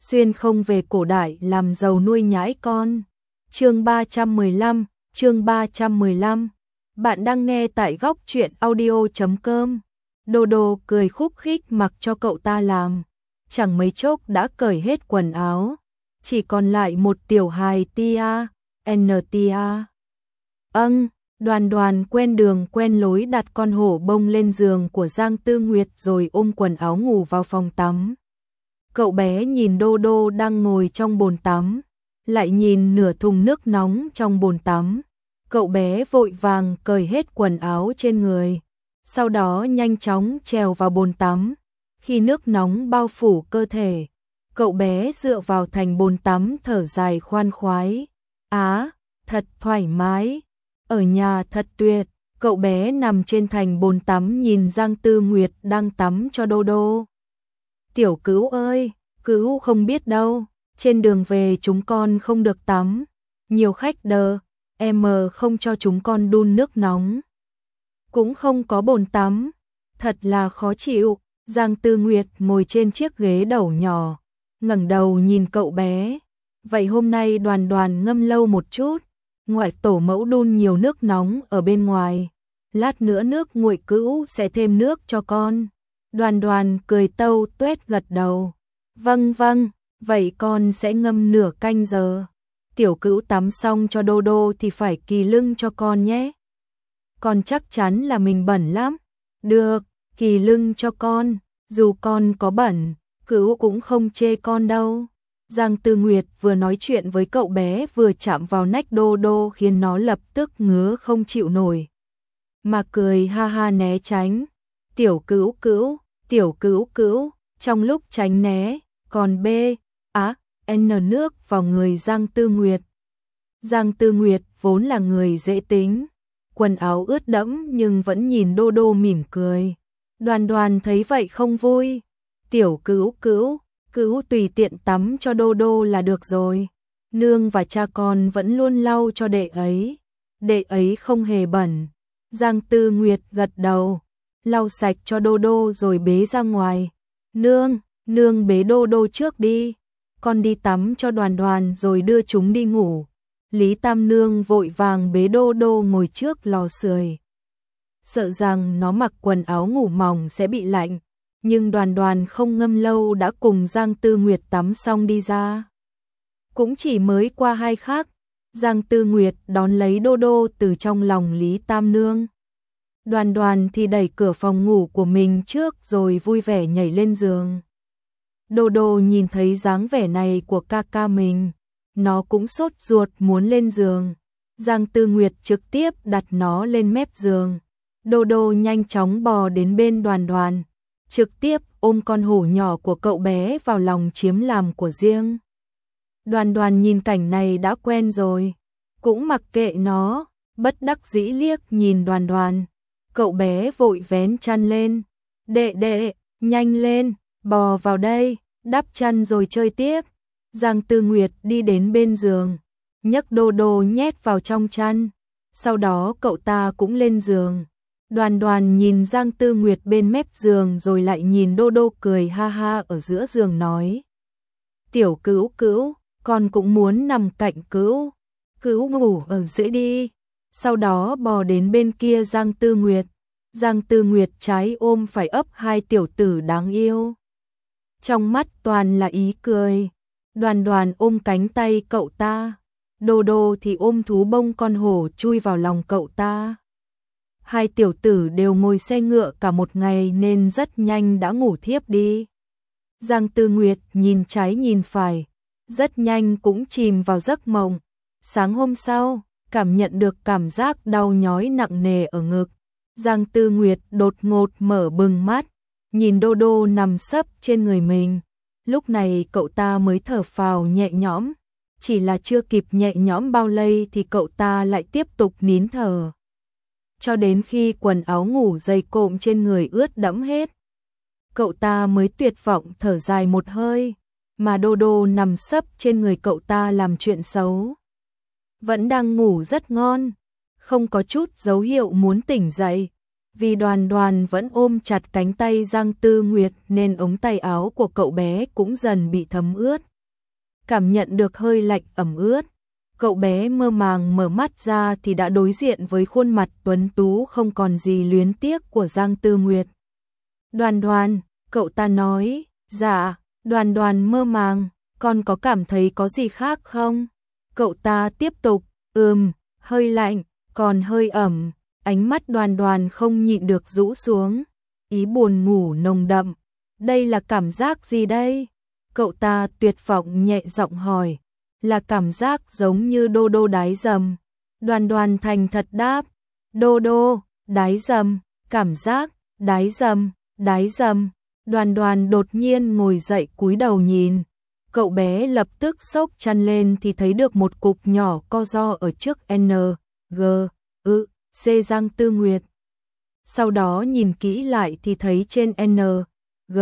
xuyên không về cổ đại làm giàu nuôi nhãi con. Chương 315. Bạn đang nghe tại góc truyện audio.com. Dodo cười khúc khích mặc cho cậu ta làm, chẳng mấy chốc đã cởi hết quần áo, chỉ còn lại một tiểu hài tia, NTA. Đoàn Đoàn quen đường quen lối đặt con hổ bông lên giường của Giang Tư Nguyệt rồi ôm quần áo ngủ vào phòng tắm. Cậu bé nhìn Dodo đang ngồi trong bồn tắm, lại nhìn nửa thùng nước nóng trong bồn tắm. Cậu bé vội vàng cởi hết quần áo trên người, sau đó nhanh chóng trèo vào bồn tắm. Khi nước nóng bao phủ cơ thể, cậu bé dựa vào thành bồn tắm thở dài khoan khoái. Thật thoải mái, ở nhà thật tuyệt. Cậu bé nằm trên thành bồn tắm nhìn Giang Tư Nguyệt đang tắm cho Dodo. Tiểu Cữu ơi, Cữu không biết đâu, trên đường về chúng con không được tắm, nhiều khách đờ, em không cho chúng con đun nước nóng, cũng không có bồn tắm, thật là khó chịu. Giang Tư Nguyệt ngồi trên chiếc ghế đầu nhỏ, ngẩng đầu nhìn cậu bé. Vậy hôm nay Đoàn Đoàn ngâm lâu một chút, ngoại tổ mẫu đun nhiều nước nóng ở bên ngoài, lát nữa nước nguội Cữu sẽ thêm nước cho con. Đoàn Đoàn cười tâu tuét gật đầu. Vâng, vậy con sẽ ngâm nửa canh giờ. Tiểu Cữu tắm xong cho Dodo thì phải kỳ lưng cho con nhé. Con chắc chắn là mình bẩn lắm. Được, kỳ lưng cho con, dù con có bẩn, Cữu cũng không chê con đâu. Giang Tư Nguyệt vừa nói chuyện với cậu bé vừa chạm vào nách Dodo khiến nó lập tức ngứa không chịu nổi, mà cười ha ha né tránh. Tiểu Cữu, trong lúc tránh né, còn N nước vào người Giang Tư Nguyệt. Giang Tư Nguyệt vốn là người dễ tính, quần áo ướt đẫm nhưng vẫn nhìn Dodo mỉm cười. Đoàn Đoàn thấy vậy không vui. Tiểu Cữu tùy tiện tắm cho Dodo là được rồi. Nương và cha con vẫn luôn lau cho đệ ấy không hề bẩn. Giang Tư Nguyệt gật đầu, lau sạch cho Dodo rồi bế ra ngoài. Nương bế Dodo trước đi, con đi tắm cho Đoàn Đoàn rồi đưa chúng đi ngủ. Lý Tam Nương vội vàng bế Dodo ngồi trước lò sưởi, sợ rằng nó mặc quần áo ngủ mỏng sẽ bị lạnh, nhưng Đoàn Đoàn không ngâm lâu đã cùng Giang Tư Nguyệt tắm xong đi ra. Cũng chỉ mới qua 2 khắc, Giang Tư Nguyệt đón lấy Dodo từ trong lòng Lý Tam Nương. Đoàn Đoàn thì đẩy cửa phòng ngủ của mình trước rồi vui vẻ nhảy lên giường. Dodo nhìn thấy dáng vẻ này của ca ca mình, nó cũng sốt ruột muốn lên giường. Giang Tư Nguyệt trực tiếp đặt nó lên mép giường. Dodo nhanh chóng bò đến bên Đoàn Đoàn, trực tiếp ôm con hổ nhỏ của cậu bé vào lòng chiếm làm của riêng. Đoàn Đoàn nhìn cảnh này đã quen rồi, cũng mặc kệ nó, bất đắc dĩ liếc nhìn Đoàn Đoàn. Cậu bé vội vén chăn lên. Đệ, nhanh lên, bò vào đây, đắp chăn rồi chơi tiếp. Giang Tư Nguyệt đi đến bên giường, nhấc Dodo nhét vào trong chăn. Sau đó cậu ta cũng lên giường. Đoàn Đoàn nhìn Giang Tư Nguyệt bên mép giường rồi lại nhìn Dodo cười ha ha ở giữa giường nói. Tiểu Cữu, con cũng muốn nằm cạnh Cữu ngủ ở giữa đi. Sau đó bò đến bên kia Giang Tư Nguyệt. Giang Tư Nguyệt trái ôm phải ấp hai tiểu tử đáng yêu, trong mắt toàn là ý cười. Đoàn Đoàn ôm cánh tay cậu ta, Dodo thì ôm thú bông con hổ chui vào lòng cậu ta. Hai tiểu tử đều ngồi xe ngựa cả một ngày nên rất nhanh đã ngủ thiếp đi. Giang Tư Nguyệt nhìn trái nhìn phải, rất nhanh cũng chìm vào giấc mộng. Sáng hôm sau, cảm nhận được cảm giác đau nhói nặng nề ở ngực. Giang Tư Nguyệt đột ngột mở bừng mắt, nhìn Dodo nằm sấp trên người mình. Lúc này cậu ta mới thở phào nhẹ nhõm, chỉ là chưa kịp nhẹ nhõm bao lây thì cậu ta lại tiếp tục nín thở, cho đến khi quần áo ngủ dày cộm trên người ướt đẫm hết. Cậu ta mới tuyệt vọng thở dài một hơi, mà Dodo nằm sấp trên người cậu ta làm chuyện xấu. Vẫn đang ngủ rất ngon, không có chút dấu hiệu muốn tỉnh dậy. Vì Đoàn Đoàn vẫn ôm chặt cánh tay Giang Tư Nguyệt nên ống tay áo của cậu bé cũng dần bị thấm ướt. cảm nhận được hơi lạnh ẩm ướt. Cậu bé mơ màng mở mắt ra thì đã đối diện với khuôn mặt tuấn tú không còn gì luyến tiếc của Giang Tư Nguyệt. Đoan Đoan, cậu ta nói, dạ. Đoan Đoan mơ màng, con có cảm thấy có gì khác không? Cậu ta tiếp tục, hơi lạnh, còn hơi ẩm. Ánh mắt Đoan Đoan không nhịn được rũ xuống, ý buồn ngủ nồng đậm. Đây là cảm giác gì đây? Cậu ta tuyệt vọng nhẹ giọng hỏi. Là cảm giác giống như đô đô đái dầm. Đoan Đoan thành thật đáp. Đô đô, đái dầm, cảm giác, đái dầm, đái dầm. Đoan Đoan đột nhiên ngồi dậy cúi đầu nhìn. Cậu bé lập tức xốc chăn lên thì thấy được một cục nhỏ co ro ở trước N, G, C Giang Tư Nguyệt. Sau đó nhìn kỹ lại thì thấy trên N, G,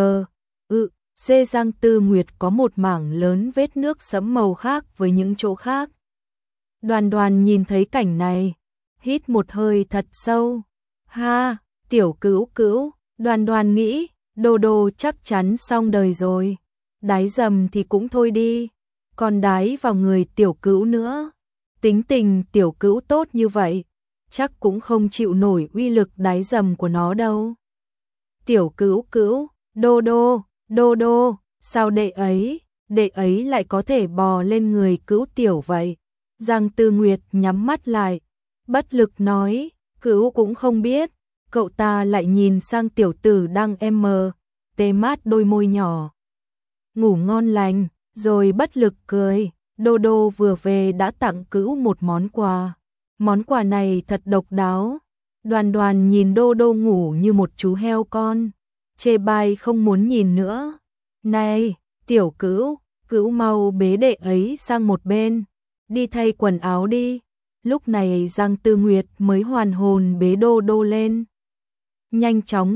C Giang Tư Nguyệt có một mảng lớn vết nước sẫm màu khác với những chỗ khác. Đoan Đoan nhìn thấy cảnh này, hít một hơi thật sâu. Ha, tiểu cữu cữu, Đoan Đoan nghĩ, đô đô chắc chắn xong đời rồi. Đái dầm thì cũng thôi đi, còn đái vào người tiểu cữu nữa. Tính tình tiểu cữu tốt như vậy, chắc cũng không chịu nổi uy lực đái dầm của nó đâu. Tiểu cữu cữu, đô đô, đô đô, sao đệ ấy lại có thể bò lên người cữu tiểu vậy? Giang Tư Nguyệt nhắm mắt lại, bất lực nói, cữu cũng không biết. Cậu ta lại nhìn sang tiểu tử đang tê mát đôi môi nhỏ. Ngủ ngon lành, rồi bất lực cười. Đô đô vừa về đã tặng cữu một món quà. Món quà này thật độc đáo. Đoan Đoan nhìn đô đô ngủ như một chú heo con, chê bai không muốn nhìn nữa. Này, tiểu cữu, cữu mau bế đệ ấy sang một bên, đi thay quần áo đi. Lúc này Giang Tư Nguyệt mới hoàn hồn bế đô đô lên. Nhanh chóng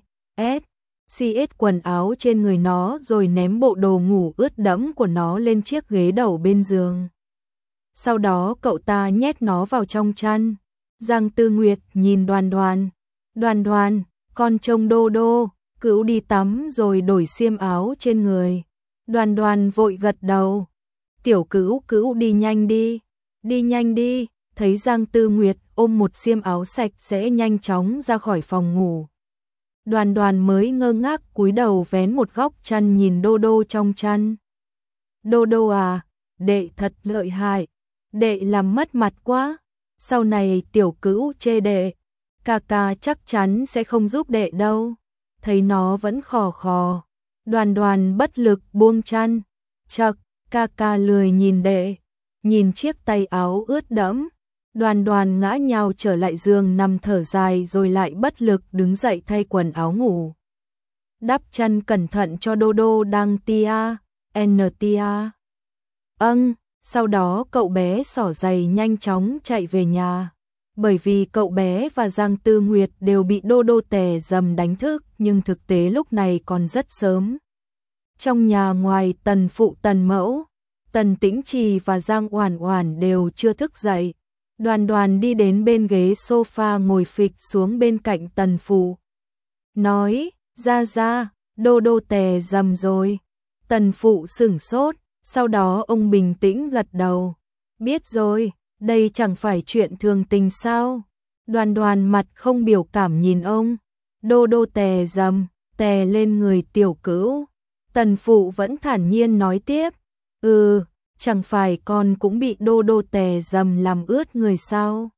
CS quần áo trên người nó rồi ném bộ đồ ngủ ướt đẫm của nó lên chiếc ghế đầu bên giường. Sau đó cậu ta nhét nó vào trong chăn. Giang Tư Nguyệt nhìn Đoan Đoan. Đoan Đoan, con trông đô đô, cữu đi tắm rồi đổi xiêm áo trên người. Đoan Đoan vội gật đầu. Tiểu cữu cữu đi nhanh đi. Thấy Giang Tư Nguyệt ôm một xiêm áo sạch sẽ nhanh chóng ra khỏi phòng ngủ. Đoan Đoan mới ngơ ngác cúi đầu vén một góc chăn nhìn đô đô trong chăn. Đô đô à, đệ thật lợi hại, đệ làm mất mặt quá. Sau này tiểu cữu chê đệ, ca ca chắc chắn sẽ không giúp đệ đâu. Thấy nó vẫn khò khò, Đoan Đoan bất lực buông chăn. Chậc, ca ca lười nhìn đệ, nhìn chiếc tay áo ướt đẫm. Đoan Đoan ngã nhào trở lại giường nằm thở dài rồi lại bất lực đứng dậy thay quần áo ngủ. Đắp chăn cẩn thận cho đô đô đang tia. Sau đó cậu bé xỏ giày nhanh chóng chạy về nhà. Bởi vì cậu bé và Giang Tư Nguyệt đều bị đô đô tè dầm đánh thức, nhưng thực tế lúc này còn rất sớm. Trong nhà ngoài Tần phụ Tần mẫu, Tần Tĩnh Trì và Giang Oản Oản đều chưa thức dậy. Đoan Đoan đi đến bên ghế sofa ngồi phịch xuống bên cạnh Tần phụ. Nói, ra, đô đô tè dầm rồi. Tần phụ sửng sốt, sau đó ông bình tĩnh gật đầu. Biết rồi, đây chẳng phải chuyện thường tình sao? Đoan Đoan mặt không biểu cảm nhìn ông. Đô đô tè dầm, tè lên người tiểu cữu. Tần phụ vẫn thản nhiên nói tiếp. Chẳng phải con cũng bị đô đô tè dầm làm ướt người sao?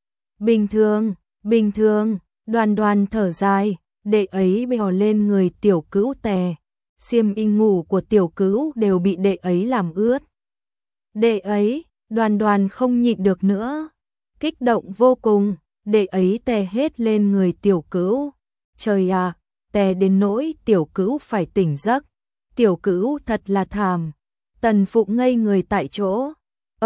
Bình thường, Đoan Đoan thở dài, đệ ấy bò lên người tiểu cữu tè. Xiêm y ngủ của tiểu cữu đều bị đệ ấy làm ướt. Đệ ấy, Đoan Đoan không nhịn được nữa. Kích động vô cùng, đệ ấy tè hết lên người tiểu cữu. Trời à, tè đến nỗi tiểu cữu phải tỉnh giấc. Tiểu cữu thật là thảm. Tần phụ ngây người tại chỗ.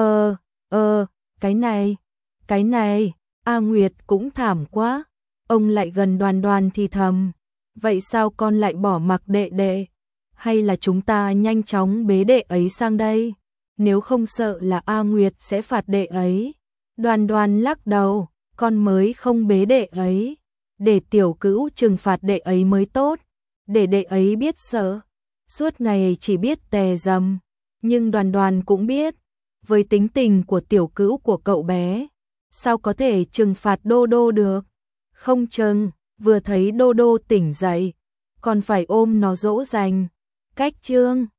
Cái này, A Nguyệt cũng thảm quá. Ông lại gần Đoan Đoan thì thầm. Vậy sao con lại bỏ mặc đệ đệ? Hay là chúng ta nhanh chóng bế đệ ấy sang đây? Nếu không sợ là A Nguyệt sẽ phạt đệ ấy. Đoan Đoan lắc đầu, con mới không bế đệ ấy. Để tiểu cữu trừng phạt đệ ấy mới tốt. Để đệ ấy biết sợ. Suốt ngày chỉ biết tè dầm. Nhưng Đoàn Đoàn cũng biết, với tính tình của tiểu cữu của cậu bé, sao có thể trừng phạt Đô Đô được? Không chừng, vừa thấy Đô Đô tỉnh dậy, còn phải ôm nó dỗ dành. Cách Trương